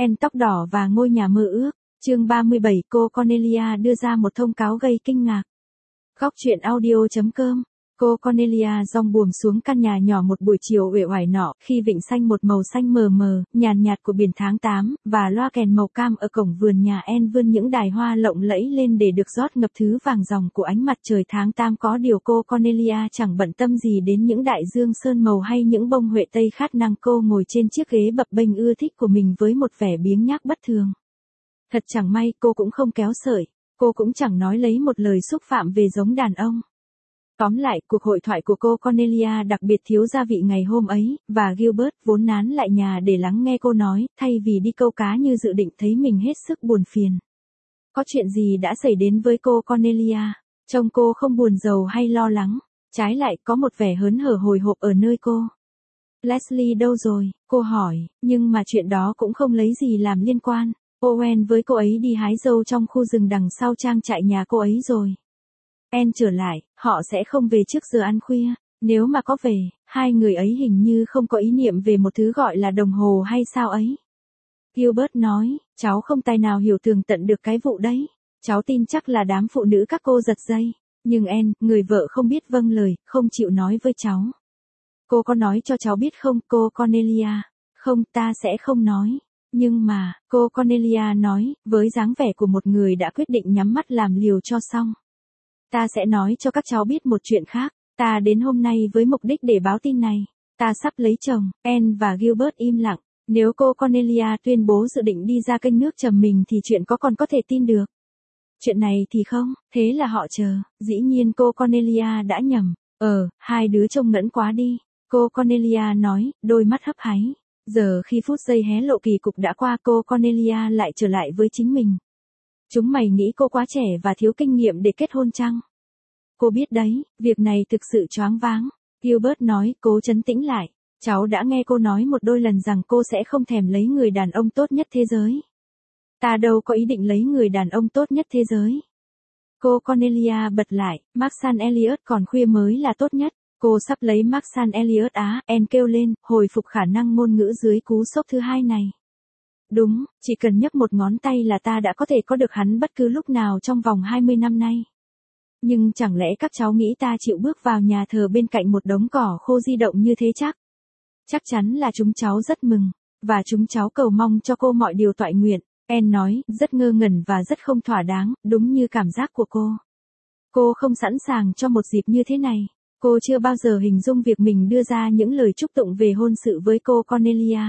En tóc đỏ và ngôi nhà mơ ước. Chương 37, cô Cornelia đưa ra một thông cáo gây kinh ngạc. Góc truyện audio.com. Cô Cornelia dong buồm xuống căn nhà nhỏ một buổi chiều uể oải nọ, khi vịnh xanh một màu xanh mờ mờ, nhàn nhạt của biển tháng 8, và loa kèn màu cam ở cổng vườn nhà En vươn những đài hoa lộng lẫy lên để được rót ngập thứ vàng ròng của ánh mặt trời tháng 8. Có điều cô Cornelia chẳng bận tâm gì đến những đại dương sơn màu hay những bông huệ tây khát năng. Cô ngồi trên chiếc ghế bập bênh ưa thích của mình với một vẻ biếng nhác bất thường. Thật chẳng may, cô cũng không kéo sợi, cô cũng chẳng nói lấy một lời xúc phạm về giống đàn ông. Tóm lại, cuộc hội thoại của cô Cornelia đặc biệt thiếu gia vị ngày hôm ấy, và Gilbert vốn nán lại nhà để lắng nghe cô nói, thay vì đi câu cá như dự định, thấy mình hết sức buồn phiền. Có chuyện gì đã xảy đến với cô Cornelia? Trông cô không buồn rầu hay lo lắng, trái lại có một vẻ hớn hở hồi hộp ở nơi cô. Leslie đâu rồi? Cô hỏi, nhưng mà chuyện đó cũng không lấy gì làm liên quan. Owen với cô ấy đi hái dâu trong khu rừng đằng sau trang trại nhà cô ấy rồi. En trở lại, họ sẽ không về trước giờ ăn khuya. Nếu mà có về, hai người ấy hình như không có ý niệm về một thứ gọi là đồng hồ hay sao ấy. Gilbert nói, cháu không tài nào hiểu tường tận được cái vụ đấy. Cháu tin chắc là đám phụ nữ các cô giật dây. Nhưng En, người vợ không biết vâng lời, không chịu nói với cháu. Cô có nói cho cháu biết không, cô Cornelia? Không, ta sẽ không nói. Nhưng mà, cô Cornelia nói, với dáng vẻ của một người đã quyết định nhắm mắt làm liều cho xong. Ta sẽ nói cho các cháu biết một chuyện khác. Ta đến hôm nay với mục đích để báo tin này. Ta sắp lấy chồng. En và Gilbert im lặng. Nếu cô Cornelia tuyên bố dự định đi ra kênh nước trầm mình thì chuyện còn có thể tin được. Chuyện này thì không, thế là họ chờ. Dĩ nhiên cô Cornelia đã nhầm. Hai đứa trông ngẫn quá đi. Cô Cornelia nói, đôi mắt hấp háy. Giờ khi phút giây hé lộ kỳ cục đã qua, cô Cornelia lại trở lại với chính mình. Chúng mày nghĩ cô quá trẻ và thiếu kinh nghiệm để kết hôn chăng? Cô biết đấy, việc này thực sự choáng váng. Gilbert nói, cố trấn tĩnh lại. Cháu đã nghe cô nói một đôi lần rằng cô sẽ không thèm lấy người đàn ông tốt nhất thế giới. Ta đâu có ý định lấy người đàn ông tốt nhất thế giới. Cô Cornelia bật lại, Mark Elliot còn khuya mới là tốt nhất. Cô sắp lấy Mark Elliot á, En kêu lên, hồi phục khả năng ngôn ngữ dưới cú sốc thứ hai này. Đúng, chỉ cần nhấc một ngón tay là ta đã có thể có được hắn bất cứ lúc nào trong vòng 20 năm nay. Nhưng chẳng lẽ các cháu nghĩ ta chịu bước vào nhà thờ bên cạnh một đống cỏ khô di động như thế chắc? Chắc chắn là chúng cháu rất mừng, và chúng cháu cầu mong cho cô mọi điều toại nguyện. En nói, rất ngơ ngẩn và rất không thỏa đáng, đúng như cảm giác của cô. Cô không sẵn sàng cho một dịp như thế này. Cô chưa bao giờ hình dung việc mình đưa ra những lời chúc tụng về hôn sự với cô Cornelia.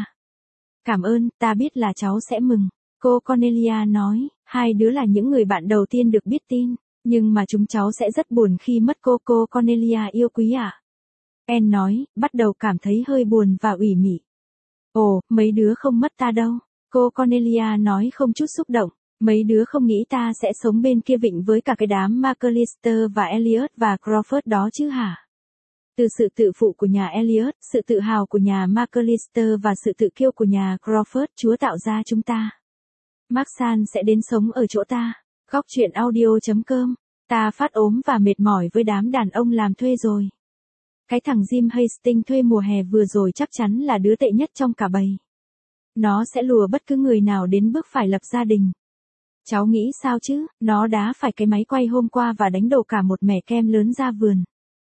Cảm ơn, ta biết là cháu sẽ mừng. Cô Cornelia nói, hai đứa là những người bạn đầu tiên được biết tin, nhưng mà chúng cháu sẽ rất buồn khi mất cô Cornelia yêu quý ạ. En nói, bắt đầu cảm thấy hơi buồn và ủy mị. Ồ, mấy đứa không mất ta đâu. Cô Cornelia nói không chút xúc động. Mấy đứa không nghĩ ta sẽ sống bên kia vịnh với cả cái đám McAllister và Elliot và Crawford đó chứ hả? Từ sự tự phụ của nhà Elliot, sự tự hào của nhà McAllister và sự tự kiêu của nhà Crawford, Chúa tạo ra chúng ta. Mark sẽ đến sống ở chỗ ta. Góc truyện audio.com. Ta phát ốm và mệt mỏi với đám đàn ông làm thuê rồi. Cái thằng Jim Hastings thuê mùa hè vừa rồi chắc chắn là đứa tệ nhất trong cả bầy. Nó sẽ lùa bất cứ người nào đến bước phải lập gia đình. Cháu nghĩ sao chứ, nó đá phải cái máy quay hôm qua và đánh đổ cả một mẻ kem lớn ra vườn.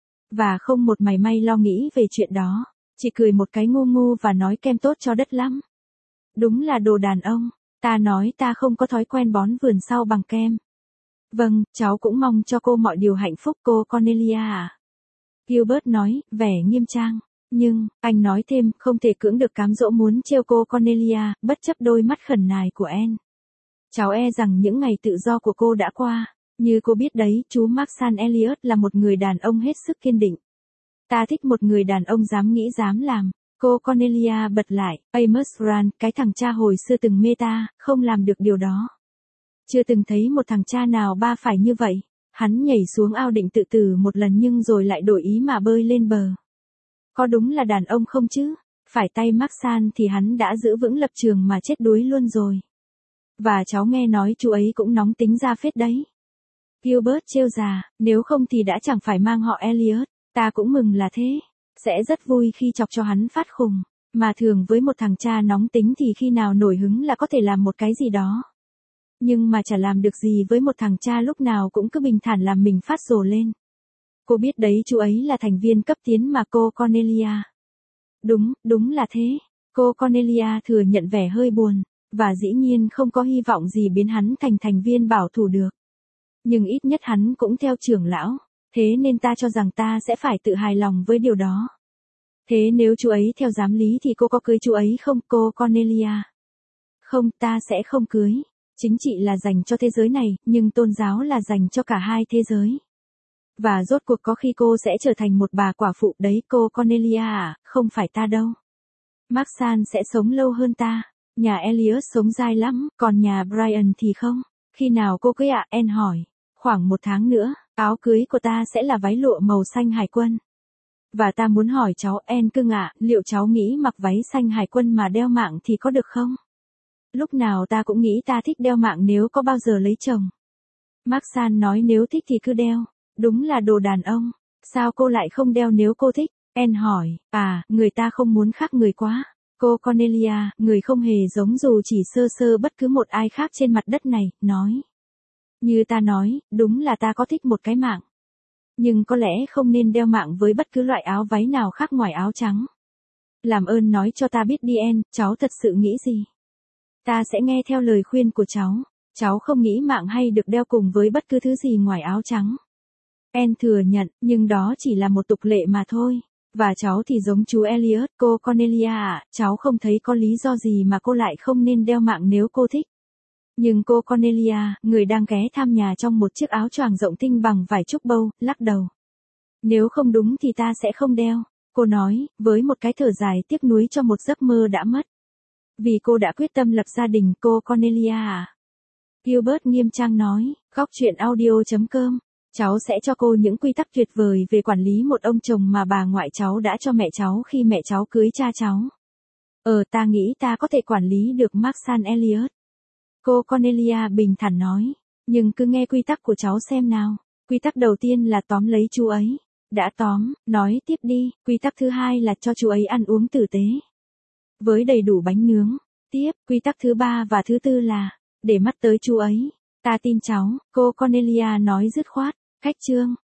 Và không một mảy may lo nghĩ về chuyện đó, chỉ cười một cái ngu ngu và nói kem tốt cho đất lắm. Đúng là đồ đàn ông, ta nói ta không có thói quen bón vườn sau bằng kem. Vâng, cháu cũng mong cho cô mọi điều hạnh phúc cô Cornelia à. Gilbert nói, vẻ nghiêm trang. Nhưng, anh nói thêm, không thể cưỡng được cám dỗ muốn trêu cô Cornelia, bất chấp đôi mắt khẩn nài của En. Cháu e rằng những ngày tự do của cô đã qua. Như cô biết đấy, chú Mark Elliot là một người đàn ông hết sức kiên định. Ta thích một người đàn ông dám nghĩ dám làm. Cô Cornelia bật lại, Amos Grant, cái thằng cha hồi xưa từng mê ta, không làm được điều đó. Chưa từng thấy một thằng cha nào ba phải như vậy. Hắn nhảy xuống ao định tự tử một lần nhưng rồi lại đổi ý mà bơi lên bờ. Có đúng là đàn ông không chứ? Phải tay Mark thì hắn đã giữ vững lập trường mà chết đuối luôn rồi. Và cháu nghe nói chú ấy cũng nóng tính ra phết đấy. Gilbert trêu già, nếu không thì đã chẳng phải mang họ Elliot. Ta cũng mừng là thế. Sẽ rất vui khi chọc cho hắn phát khùng. Mà thường với một thằng cha nóng tính thì khi nào nổi hứng là có thể làm một cái gì đó. Nhưng mà chả làm được gì với một thằng cha lúc nào cũng cứ bình thản làm mình phát rồ lên. Cô biết đấy, chú ấy là thành viên cấp tiến mà cô Cornelia. Đúng là thế. Cô Cornelia thừa nhận vẻ hơi buồn, và dĩ nhiên không có hy vọng gì biến hắn thành thành viên bảo thủ được. Nhưng ít nhất hắn cũng theo trưởng lão, thế nên ta cho rằng ta sẽ phải tự hài lòng với điều đó. Thế nếu chú ấy theo giám lý thì cô có cưới chú ấy không, cô Cornelia? Không, ta sẽ không cưới. Chính trị là dành cho thế giới này, nhưng tôn giáo là dành cho cả hai thế giới. Và rốt cuộc có khi cô sẽ trở thành một bà quả phụ đấy, cô Cornelia à, không phải ta đâu. Maxan sẽ sống lâu hơn ta. Nhà Elliot sống dai lắm, còn nhà Brian thì không. Khi nào cô cưới ạ? Anne hỏi. Khoảng 1 tháng nữa, áo cưới của ta sẽ là váy lụa màu xanh hải quân. Và ta muốn hỏi cháu, Anne cưng ạ, liệu cháu nghĩ mặc váy xanh hải quân mà đeo mạng thì có được không? Lúc nào ta cũng nghĩ ta thích đeo mạng nếu có bao giờ lấy chồng. Maxan nói nếu thích thì cứ đeo. Đúng là đồ đàn ông. Sao cô lại không đeo nếu cô thích? Anne hỏi. À, người ta không muốn khác người quá. Cô Cornelia, người không hề giống dù chỉ sơ sơ bất cứ một ai khác trên mặt đất này, nói. Như ta nói, đúng là ta có thích một cái mạng. Nhưng có lẽ không nên đeo mạng với bất cứ loại áo váy nào khác ngoài áo trắng. Làm ơn nói cho ta biết đi Anne, cháu thật sự nghĩ gì? Ta sẽ nghe theo lời khuyên của cháu. Cháu không nghĩ mạng hay được đeo cùng với bất cứ thứ gì ngoài áo trắng. Anne thừa nhận, nhưng đó chỉ là một tục lệ mà thôi. Và cháu thì giống chú Elliot, cô Cornelia ạ, cháu không thấy có lý do gì mà cô lại không nên đeo mạng nếu cô thích. Nhưng cô Cornelia, người đang ghé thăm nhà trong một chiếc áo choàng rộng tinh bằng vải trúc bâu, lắc đầu. Nếu không đúng thì ta sẽ không đeo, cô nói, với một cái thở dài tiếc nuối cho một giấc mơ đã mất. Vì cô đã quyết tâm lập gia đình, cô Cornelia à. Gilbert nghiêm trang nói, góc chuyện audio.com. Cháu sẽ cho cô những quy tắc tuyệt vời về quản lý một ông chồng mà bà ngoại cháu đã cho mẹ cháu khi mẹ cháu cưới cha cháu. Ta nghĩ ta có thể quản lý được Maxan Elliot. Cô Cornelia bình thản nói. Nhưng cứ nghe quy tắc của cháu xem nào. Quy tắc đầu tiên là tóm lấy chú ấy. Đã tóm, nói tiếp đi. Quy tắc thứ hai là cho chú ấy ăn uống tử tế. Với đầy đủ bánh nướng. Tiếp, quy tắc thứ ba và thứ tư là, để mắt tới chú ấy. Ta tin cháu, cô Cornelia nói dứt khoát. Khách chương.